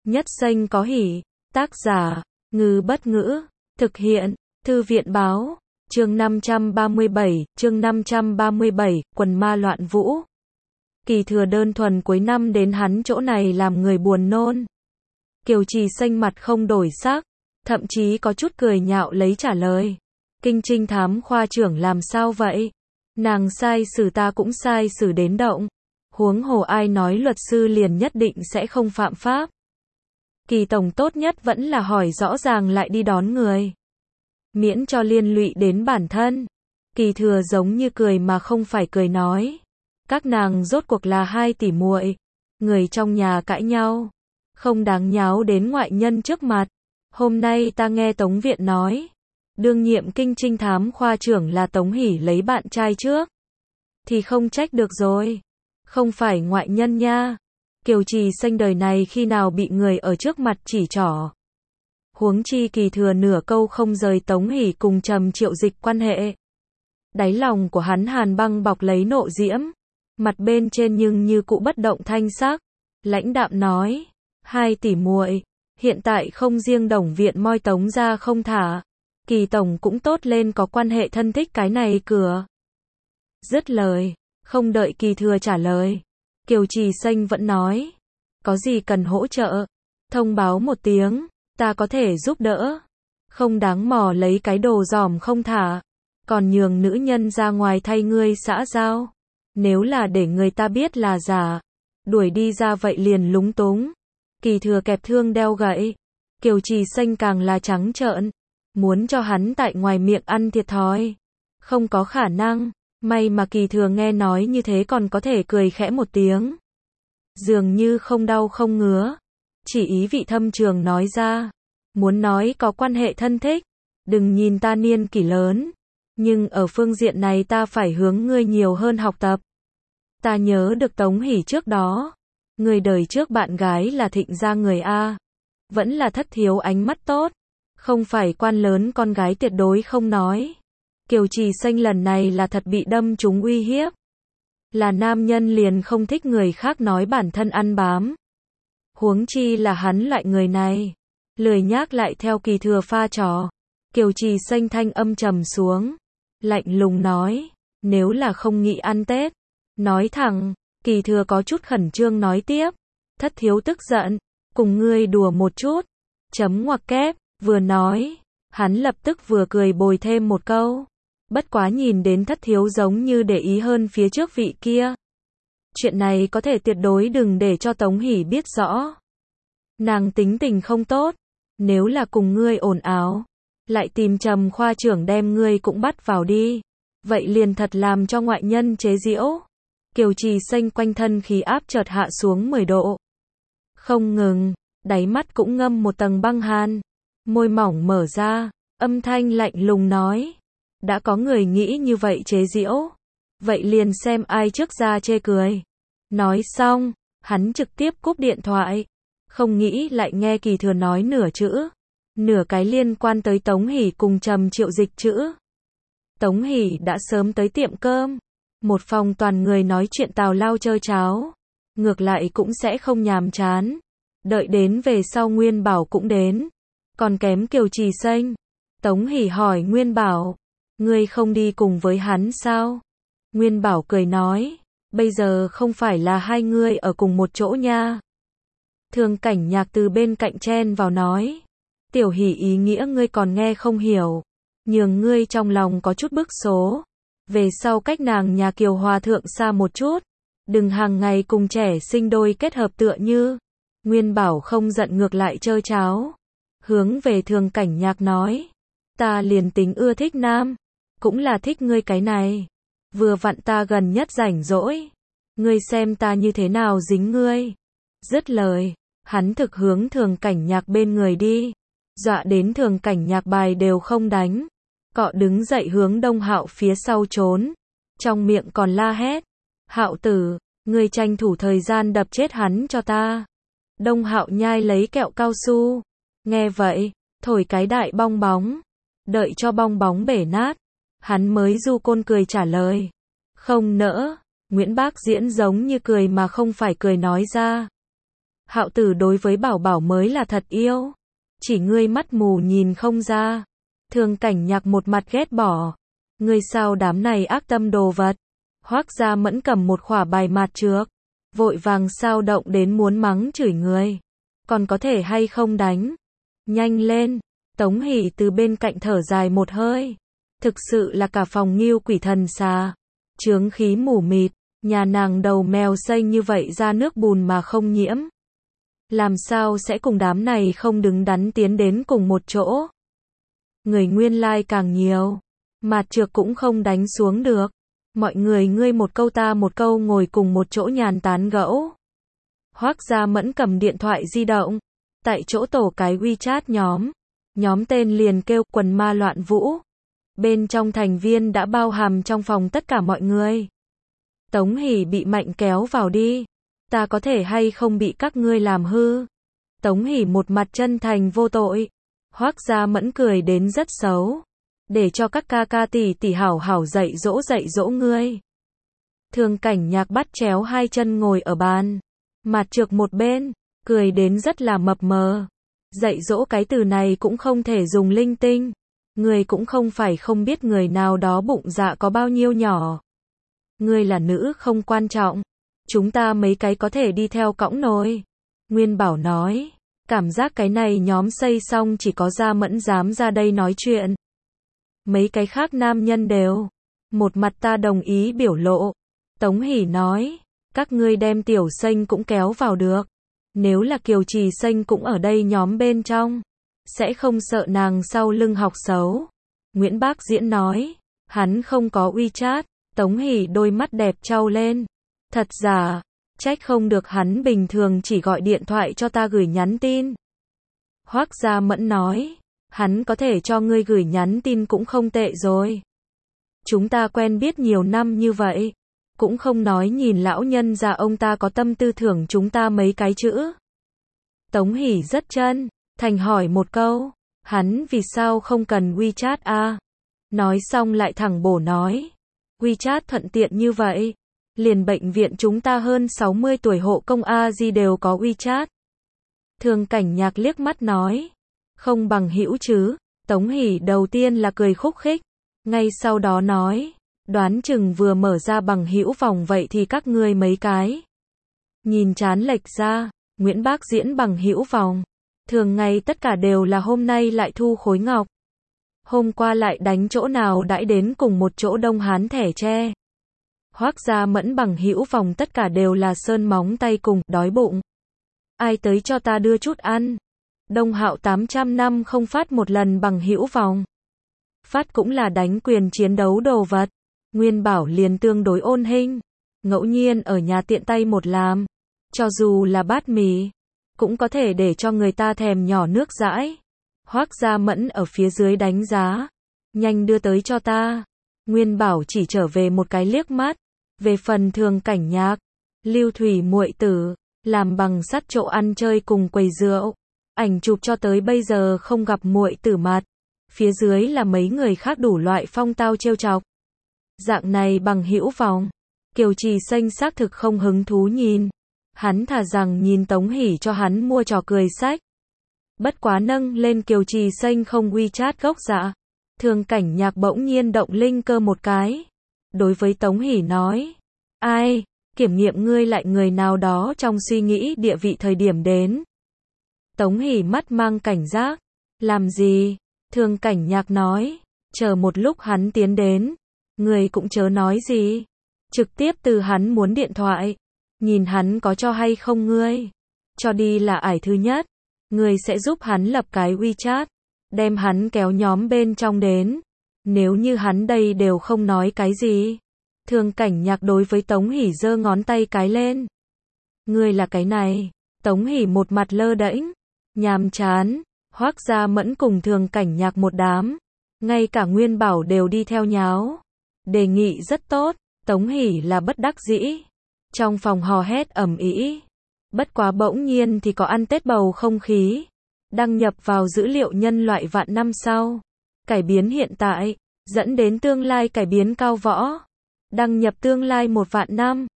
Nhất xanh có hỉ. Tác giả, Ngư Bất Ngữ. Thực hiện, Thư viện Báo. Chương 537, quần ma loạn vũ. Kỳ Thừa đơn thuần cuối năm đến hắn chỗ này làm người buồn nôn. Kiều Trì xanh mặt không đổi sắc, thậm chí có chút cười nhạo lấy trả lời. Kinh trinh thám khoa trưởng làm sao vậy? Nàng sai xử ta cũng sai xử đến động. Huống hồ ai nói luật sư liền nhất định sẽ không phạm pháp. Kỳ tổng tốt nhất vẫn là hỏi rõ ràng lại đi đón người. Miễn cho liên lụy đến bản thân. Kỳ Thừa giống như cười mà không phải cười nói. Các nàng rốt cuộc là hai tỷ muội, người trong nhà cãi nhau, không đáng nháo đến ngoại nhân trước mặt. Hôm nay ta nghe Tống Viện nói, đương nhiệm kinh trinh thám khoa trưởng là Tống Hỷ lấy bạn trai trước, thì không trách được rồi, không phải ngoại nhân nha. Kiều Trì xanh đời này khi nào bị người ở trước mặt chỉ trỏ. Huống chi Kỳ Thừa nửa câu không rời Tống Hỷ cùng Trầm Triệu Dịch quan hệ. Đáy lòng của hắn hàn băng bọc lấy nộ diễm, mặt bên trên nhưng như cũ bất động thanh sắc, lãnh đạm nói, hai tỷ muội, hiện tại không riêng Đồng Viện moi Tống ra không thả, Kỳ tổng cũng tốt lên có quan hệ thân thích cái này cửa. Dứt lời, không đợi Kỳ Thừa trả lời, Kiều Trì xanh vẫn nói, có gì cần hỗ trợ, thông báo một tiếng, ta có thể giúp đỡ, không đáng mò lấy cái đồ giòm không thả, còn nhường nữ nhân ra ngoài thay ngươi xã giao. Nếu là để người ta biết là giả, đuổi đi ra vậy liền lúng túng. Kỳ Thừa kẹp thương đeo gậy, Kiều Trì xanh càng là trắng trợn, muốn cho hắn tại ngoài miệng ăn thiệt thòi. Không có khả năng, may mà Kỳ Thừa nghe nói như thế còn có thể cười khẽ một tiếng. Dường như không đau không ngứa, chỉ ý vị thâm trường nói ra, muốn nói có quan hệ thân thích, đừng nhìn ta niên kỷ lớn, nhưng ở phương diện này ta phải hướng ngươi nhiều hơn học tập. Ta nhớ được Tống Hỷ trước đó, người đời trước bạn gái là Thịnh gia người A, vẫn là thất thiếu ánh mắt tốt, không phải quan lớn con gái tuyệt đối không nói. Kiều Trì xanh lần này là thật bị đâm trúng uy hiếp. Là nam nhân liền không thích người khác nói bản thân ăn bám. Huống chi là hắn loại người này, lười nhác lại theo Kỳ Thừa pha trò. Kiều Trì xanh thanh âm trầm xuống, lạnh lùng nói, nếu là không nghĩ ăn Tết, nói thẳng. Kỳ Thừa có chút khẩn trương nói tiếp, thất thiếu tức giận, cùng ngươi đùa một chút, chấm ngoặc kép, vừa nói, hắn lập tức vừa cười bồi thêm một câu, bất quá nhìn đến thất thiếu giống như để ý hơn phía trước vị kia. Chuyện này có thể tuyệt đối đừng để cho Tống Hỷ biết rõ. Nàng tính tình không tốt, nếu là cùng ngươi ồn ào, lại tìm Trầm khoa trưởng đem ngươi cũng bắt vào đi, vậy liền thật làm cho ngoại nhân chế giễu. Kiều Trì xanh quanh thân khí áp chợt hạ xuống 10 độ. Không ngừng, đáy mắt cũng ngâm một tầng băng hàn, môi mỏng mở ra, âm thanh lạnh lùng nói, đã có người nghĩ như vậy chế giễu, vậy liền xem ai trước ra chê cười. Nói xong, hắn trực tiếp cúp điện thoại, không nghĩ lại nghe Kỳ Thừa nói nửa chữ, nửa cái liên quan tới Tống Hỷ cùng Trầm Triệu Dịch chữ. Tống Hỷ đã sớm tới tiệm cơm, một phòng toàn người nói chuyện tào lao chơi cháo, ngược lại cũng sẽ không nhàm chán. Đợi đến về sau Nguyên Bảo cũng đến, còn kém Kiều Trì xanh. Tống Hỷ hỏi Nguyên Bảo, ngươi không đi cùng với hắn sao? Nguyên Bảo cười nói, bây giờ không phải là hai ngươi ở cùng một chỗ nha. Thường Cảnh Nhạc từ bên cạnh chen vào nói, Tiểu Hỷ ý nghĩa ngươi còn nghe không hiểu, nhường ngươi trong lòng có chút bức số. Về sau cách nàng nhà Kiều Hòa thượng xa một chút, đừng hàng ngày cùng trẻ sinh đôi kết hợp tựa như. Nguyên Bảo không giận ngược lại chơi cháo, hướng về Thường Cảnh Nhạc nói, ta liền tính ưa thích nam, cũng là thích ngươi cái này, vừa vặn ta gần nhất rảnh rỗi, ngươi xem ta như thế nào dính ngươi. Dứt lời, hắn thực hướng Thường Cảnh Nhạc bên người đi, dọa đến Thường Cảnh Nhạc bài đều không đánh, cọ đứng dậy hướng Đông Hạo phía sau trốn, trong miệng còn la hét, Hạo tử, ngươi tranh thủ thời gian đập chết hắn cho ta. Đông Hạo nhai lấy kẹo cao su, nghe vậy, thổi cái đại bong bóng, đợi cho bong bóng bể nát, hắn mới du côn cười trả lời, không nỡ. Nguyễn Bác Diễn giống như cười mà không phải cười nói ra, Hạo Tử đối với Bảo Bảo mới là thật yêu. Chỉ ngươi mắt mù nhìn không ra. Thường Cảnh Nhạc một mặt ghét bỏ. Ngươi sao đám này ác tâm đồ vật. Hoắc Gia Mẫn cầm một khỏa bài mạt trước. Vội vàng sao động đến muốn mắng chửi người. Còn có thể hay không đánh? Nhanh lên. Tống Hỷ từ bên cạnh thở dài một hơi. Thực sự là cả phòng Ngưu Quỷ Thần Xà. Chướng khí mù mịt. Nhà nàng đầu mèo xanh như vậy ra nước bùn mà không nhiễm. Làm sao sẽ cùng đám này không đứng đắn tiến đến cùng một chỗ? Người nguyên lai càng nhiều. Mạt trược cũng không đánh xuống được. Mọi người ngươi một câu ta một câu ngồi cùng một chỗ nhàn tán gẫu. Hoắc Gia Mẫn cầm điện thoại di động. Tại chỗ tổ cái WeChat nhóm. Nhóm tên liền kêu Quần Ma Loạn Vũ. Bên trong thành viên đã bao hàm trong phòng tất cả mọi người. Tống Hỷ bị mạnh kéo vào đi. Ta có thể hay không bị các ngươi làm hư? Tống Hỷ một mặt chân thành vô tội. Hoắc Gia Mẫn cười đến rất xấu. Để cho các ca ca tỷ tỷ hảo hảo dạy dỗ ngươi. Thường Cảnh Nhạc bắt chéo hai chân ngồi ở bàn. Mạt trược một bên, cười đến rất là mập mờ. Dạy dỗ cái từ này cũng không thể dùng linh tinh. Người cũng không phải không biết người nào đó bụng dạ có bao nhiêu nhỏ. Ngươi là nữ không quan trọng. Chúng ta mấy cái có thể đi theo cõng nồi. Nguyên Bảo nói. Cảm giác cái này nhóm xây xong chỉ có Gia Mẫn dám ra đây nói chuyện. Mấy cái khác nam nhân đều. Một mặt ta đồng ý biểu lộ. Tống Hỷ nói. Các ngươi đem Tiểu Xanh cũng kéo vào được. Nếu là Kiều Trì Xanh cũng ở đây nhóm bên trong. Sẽ không sợ nàng sau lưng học xấu. Nguyễn Bác Diễn nói. Hắn không có WeChat. Tống Hỷ đôi mắt đẹp trao lên. Thật giả. Trách không được hắn bình thường chỉ gọi điện thoại cho ta gửi nhắn tin. Hoắc Gia Mẫn nói. Hắn có thể cho ngươi gửi nhắn tin cũng không tệ rồi. Chúng ta quen biết nhiều năm như vậy. Cũng không nói nhìn lão nhân già ông ta có tâm tư thưởng chúng ta mấy cái chữ. Tống Hỷ rất chân thành hỏi một câu. Hắn vì sao không cần WeChat à? Nói xong lại thẳng bổ nói. WeChat thuận tiện như vậy. Liền bệnh viện chúng ta hơn 60 tuổi hộ công A-di đều có WeChat. Thường Cảnh Nhạc liếc mắt nói. Không bằng hữu chứ. Tống Hỷ đầu tiên là cười khúc khích. Ngay sau đó nói. Đoán chừng vừa mở ra bằng hữu vòng vậy thì các ngươi mấy cái. Nhìn chán lệch ra. Nguyễn Bác Diễn bằng hữu vòng. Thường ngày tất cả đều là hôm nay lại thu khối ngọc. Hôm qua lại đánh chỗ nào đãi đến cùng một chỗ Đông Hán thẻ tre. Hoắc Gia Mẫn bằng hữu vòng tất cả đều là sơn móng tay cùng đói bụng. Ai tới cho ta đưa chút ăn. Đông Hạo 800 năm không phát một lần bằng hữu vòng. Phát cũng là đánh quyền chiến đấu đồ vật. Nguyên Bảo liền tương đối ôn hình. Ngẫu nhiên ở nhà tiện tay một làm. Cho dù là bát mì. Cũng có thể để cho người ta thèm nhỏ nước dãi. Hoắc Gia Mẫn ở phía dưới đánh giá. Nhanh đưa tới cho ta. Nguyên Bảo chỉ trở về một cái liếc mắt. Về phần Thường Cảnh Nhạc. Lưu Thủy muội tử. Làm bằng sắt chỗ ăn chơi cùng quầy rượu. Ảnh chụp cho tới bây giờ không gặp muội tử mặt. Phía dưới là mấy người khác đủ loại phong tao trêu chọc. Dạng này bằng hữu vòng. Kiều Trì Xanh xác thực không hứng thú nhìn. Hắn thà rằng nhìn Tống Hỷ cho hắn mua trò cười sách. Bất quá nâng lên Kiều Trì Xanh không WeChat gốc dạ. Thường Cảnh Nhạc bỗng nhiên động linh cơ một cái. Đối với Tống Hỷ nói. Ai, kiểm nghiệm ngươi lại người nào đó trong suy nghĩ địa vị thời điểm đến. Tống Hỷ mắt mang cảnh giác. Làm gì? Thường Cảnh Nhạc nói. Chờ một lúc hắn tiến đến. Người cũng chớ nói gì. Trực tiếp từ hắn muốn điện thoại. Nhìn hắn có cho hay không ngươi. Cho đi là ải thứ nhất. Ngươi sẽ giúp hắn lập cái WeChat. Đem hắn kéo nhóm bên trong đến. Nếu như hắn đây đều không nói cái gì. Thường Cảnh Nhạc đối với Tống Hỷ giơ ngón tay cái lên. Ngươi là cái này. Tống Hỷ một mặt lơ đễnh. Nhàm chán. Hoắc Gia Mẫn cùng Thường Cảnh Nhạc một đám. Ngay cả Nguyên Bảo đều đi theo nháo. Đề nghị rất tốt. Tống Hỷ là bất đắc dĩ. Trong phòng hò hét ầm ĩ. Bất quá bỗng nhiên thì có ăn Tết bầu không khí. Đăng nhập vào dữ liệu nhân loại vạn năm sau. Cải biến hiện tại. Dẫn đến tương lai cải biến cao võ. Đăng nhập tương lai 1 vạn năm.